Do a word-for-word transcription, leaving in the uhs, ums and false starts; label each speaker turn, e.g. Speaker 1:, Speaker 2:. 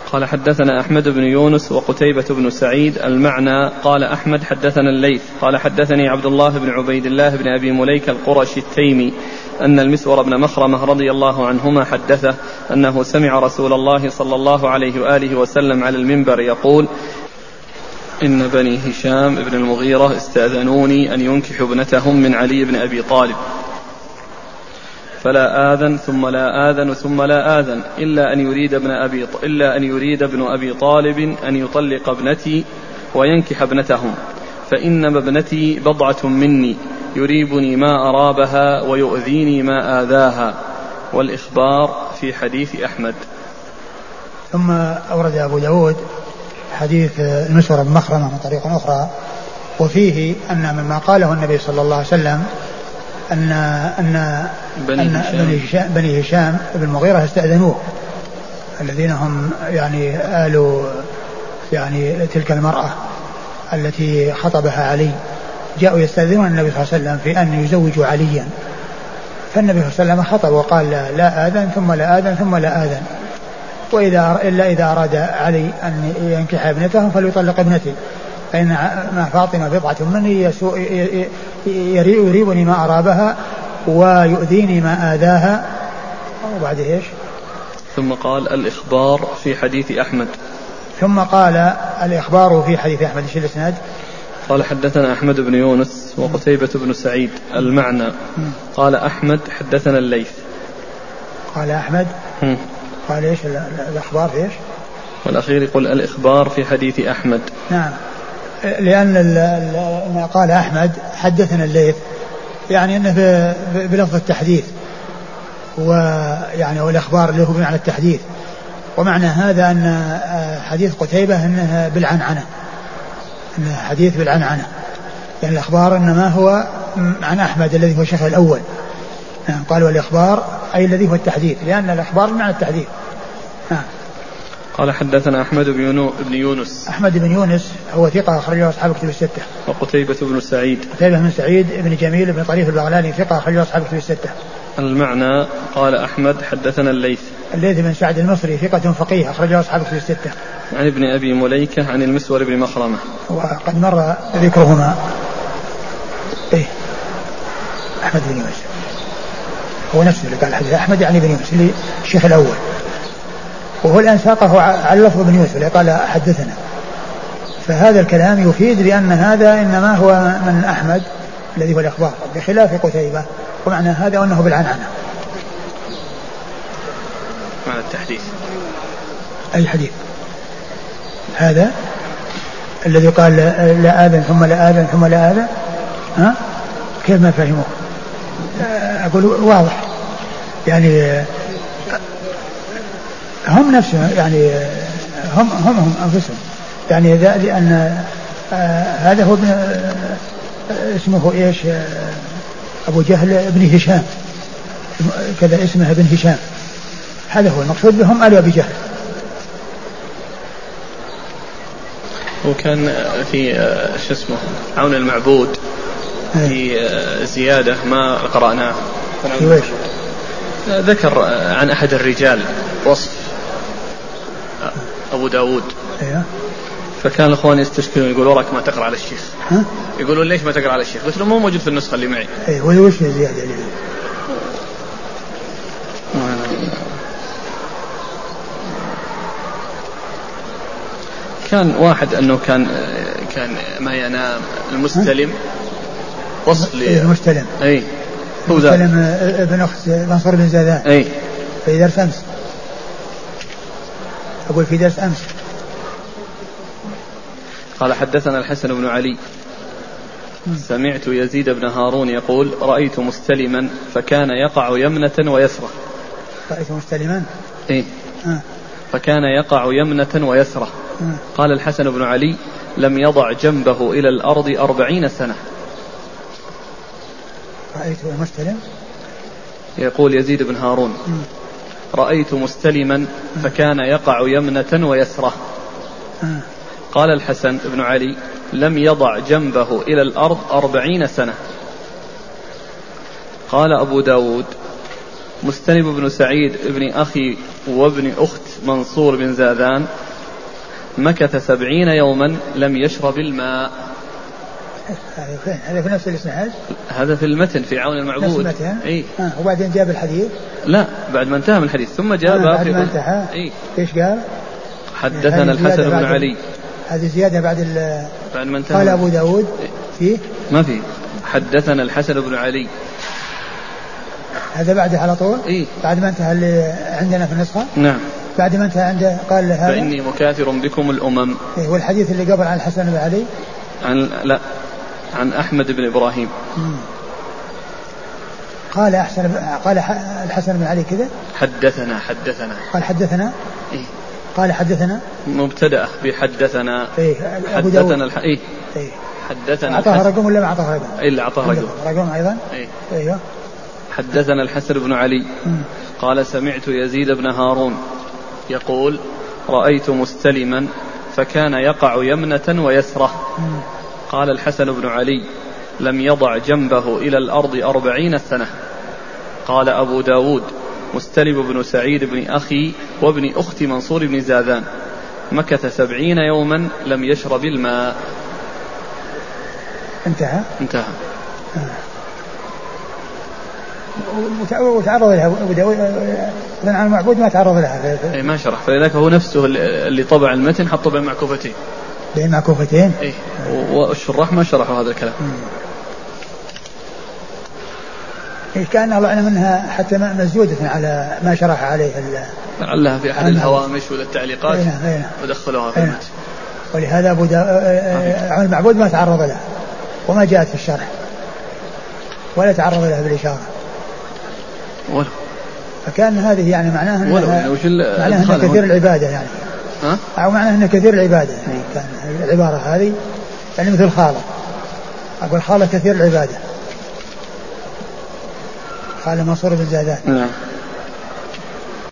Speaker 1: قال حدثنا أحمد بن يونس وقتيبة بن سعيد. المعنى قال أحمد حدثنا الليث قال حدثني عبد الله بن عبيد الله بن أبي مليكة القرشي التيمي أن المسور بن مخرمة رضي الله عنهما حدثه أنه سمع رسول الله صلى الله عليه وآله وسلم على المنبر يقول: إن بني هشام بن المغيرة استأذنوني أن ينكحوا ابنتهم من علي بن أبي طالب، فلا آذن ثم لا آذن ثم لا آذن إلا أن يريد ابن أبي إلا أن يريد ابن أبي طالب أن يطلق ابنتي وينكح ابنتهم، فإنما ابنتي بضعة مني يريبني ما أرابها ويؤذيني ما آذاها. والإخبار في حديث أحمد.
Speaker 2: ثم أورد أبو داود حديث المسور بن مخرمة من طريق أخرى، وفيه أن مما قاله النبي صلى الله عليه وسلم أن أن
Speaker 1: بني
Speaker 2: أن
Speaker 1: هشام.
Speaker 2: بني هشام, بني هشام بن المغيرة استأذنوه، الذين هم يعني آل يعني تلك المرأة التي خطبها علي، جاءوا يستأذنون النبي صلى الله عليه وسلم في أن يزوجوا عليا، فالنبي صلى الله عليه وسلم خطب وقال: لا, لا آذن ثم لا آذن ثم لا آذن، وإذا إلا إذا أراد علي أن ينكح ابنته فليطلق ابنتي، فإن مع فاطمة بضعة مني يريبني ما أرابها ويؤذيني ما آذاها. وبعد إيش؟
Speaker 1: ثم قال: الإخبار في حديث أحمد.
Speaker 2: ثم قال: الإخبار في حديث أحمد. إيش الإسناد؟
Speaker 1: قال حدثنا أحمد بن يونس وقتيبة بن سعيد. المعنى قال أحمد حدثنا الليث.
Speaker 2: قال أحمد م. قال إيش الأخبار في إيش؟
Speaker 1: والأخير يقول: الإخبار في حديث أحمد.
Speaker 2: نعم، لأن ما قال أحمد حدثنا الليث يعني أنه بلفظ التحديث، ويعني والإخبار اللي هو بمعنى التحديث، ومعنى هذا أن حديث قتيبة أنه بالعنعنة، أنه حديث بالعنعنة، يعني الإخبار إنما هو عن أحمد الذي هو الشيخ الأول. نعم، قال والإخبار أي الذي هو التحديث، لأن الإخبار بمعنى التحديث. نعم.
Speaker 1: قال حدثنا أحمد بن يونس.
Speaker 2: أحمد بن يونس هو ثقة أخرجه أصحاب كتب الستة.
Speaker 1: وقتيبة بن سعيد.
Speaker 2: قتيبة بن سعيد بن جميل بن طريف البغلاني ثقة أخرجه أصحاب كتب الستة.
Speaker 1: المعنى قال أحمد حدثنا الليث.
Speaker 2: الليث بن سعد المصري ثقة فقيه أخرجه أصحاب كتب الستة.
Speaker 1: عن ابن أبي مليكة عن المسور بن مخرمة.
Speaker 2: وقد مر ذكرهما. إيه أحمد بن يونس هو نفسه اللي قال حديث أحمد يعني بن يونس اللي الشيخ الأول، وهو الآن ساقه على لفظ بن يوسف اللي قال حدثنا، فهذا الكلام يفيد بأن هذا إنما هو من أحمد الذي هو الإخبار بخلاف قتيبة، ومعنى هذا أنه بالعنعنة.
Speaker 1: معنى التحديث
Speaker 2: أي حديث هذا الذي قال لا آذن ثم لا آذن ثم لا آذن، ها كيف ما فهموه؟ أقول واضح، يعني هم نفسهم يعني هم هم هم أنفسهم يعني، لأن آه هذا هو آه اسمه إيش آه أبو جهل بن هشام كذا اسمه بن هشام، هذا هو المقصود بهم آل أبي جهل.
Speaker 1: وكان في آه شو اسمه عون المعبود في آه زيادة ما قرأناه ذكر عن أحد الرجال وصف أبو داود،
Speaker 2: أيوه.
Speaker 1: فكان الأخوان يستشكلون يقول وراك ما تقرأ على الشيخ،
Speaker 2: ها؟
Speaker 1: يقولون ليش ما تقرأ على الشيخ؟ قلت له مو موجود في النسخة اللي معي.
Speaker 2: أي وش زيادة اللي
Speaker 1: كان واحد أنه كان كان ما ينام المستلم وصف لي
Speaker 2: المستلم
Speaker 1: أي
Speaker 2: هو المستلم ابن أخت منصور بن زادان
Speaker 1: أي
Speaker 2: في درس أمس، أقول في درس أمس.
Speaker 1: قال حدثنا الحسن بن علي سمعت يزيد بن هارون يقول رأيت مستلما فكان يقع يمنة ويسرة.
Speaker 2: رأيت مستلما
Speaker 1: إيه
Speaker 2: آه.
Speaker 1: فكان يقع يمنة ويسرة. آه. قال الحسن بن علي لم يضع جنبه إلى الأرض أربعين سنة.
Speaker 2: رأيت مستلم
Speaker 1: يقول يزيد بن هارون آه. رأيت مستلما فكان يقع يمنة ويسرة. آه. قال الحسن بن علي لم يضع جنبه إلى الأرض أربعين سنة. قال أبو داود مستلب بن سعيد ابن أخي وابن أخت منصور بن زاذان مكث سبعين يوما لم يشرب الماء.
Speaker 2: هذا فين؟ هذا في نفس الإسناد؟
Speaker 1: هذا في المتن في عون المعبود.
Speaker 2: نفس المتن؟
Speaker 1: إيه؟
Speaker 2: آه وبعدين جاب الحديث؟
Speaker 1: لا بعد ما انتهى من الحديث ثم جاء
Speaker 2: آه بعد ما انتهى.
Speaker 1: إيه؟
Speaker 2: إيش قال؟
Speaker 1: حدثنا الحسن بن علي.
Speaker 2: هذه زيادة بعد ال
Speaker 1: بعد ما انتهى.
Speaker 2: قال أبو داود فيه؟
Speaker 1: ما فيه. حدثنا الحسن بن علي.
Speaker 2: هذا بعده على طول؟
Speaker 1: إيه؟
Speaker 2: بعد ما انتهى اللي عندنا في النسخة؟
Speaker 1: نعم.
Speaker 2: بعد ما انتهى عنده قال هذا
Speaker 1: فإني مكاثر بكم الأمم.
Speaker 2: إيه والحديث اللي قبل عن الحسن بن علي؟
Speaker 1: عن لا عن أحمد بن إبراهيم.
Speaker 2: مم. قال أحسن قال الحسن بن علي كذا؟
Speaker 1: حدثنا حدثنا
Speaker 2: قال حدثنا؟
Speaker 1: إيه؟
Speaker 2: قال حدثنا
Speaker 1: مبتدأ بحدثنا.
Speaker 2: إيه
Speaker 1: حدثنا الح... إيه؟
Speaker 2: إيه؟
Speaker 1: حدثنا
Speaker 2: أعطاه رقم ولا ما أعطاه رقم؟
Speaker 1: إلا أعطاه رقم.
Speaker 2: رقم أيضا.
Speaker 1: إيه؟
Speaker 2: أيوه.
Speaker 1: حدثنا الحسن بن علي.
Speaker 2: مم.
Speaker 1: قال سمعت يزيد بن هارون يقول رأيت مستلما فكان يقع يمنة ويسرة.
Speaker 2: مم.
Speaker 1: قال الحسن بن علي لم يضع جنبه إلى الأرض أربعين سنة. قال أبو داود مستلب بن سعيد بن أخي وابن أخت منصور بن زاذان مكث سبعين يوما لم يشرب الماء.
Speaker 2: انتهى
Speaker 1: انتهى.
Speaker 2: آه. وتعرض لها أبو داود عن المعبود ما تعرض لها.
Speaker 1: اي ما شرح فلذلك هو نفسه اللي طبع المتن حطه بين معكوفتين.
Speaker 2: بين معكوفتين.
Speaker 1: اي والشراح ما شرحوا هذا الكلام.
Speaker 2: إيه كان الله أعلم منها حتى مزودة على ما شرح عليه.
Speaker 1: لعلها في أحد الهوامش ولا التعليقات ودخلوها في المتن.
Speaker 2: ولهذا أبو عن المعبود ما تعرض لها وما جاءت في الشرح ولا تعرض لها بالإشارة.
Speaker 1: ولو.
Speaker 2: فكان هذه يعني معناها أنها, معناها أنها كثير العبادة يعني.
Speaker 1: ها؟
Speaker 2: أو معناها أنها كثير العبادة يعني. كان العبارة هذه يعني مثل خالة. أقول خالة كثير العبادة. قال منصور بن زاذان.
Speaker 1: نعم.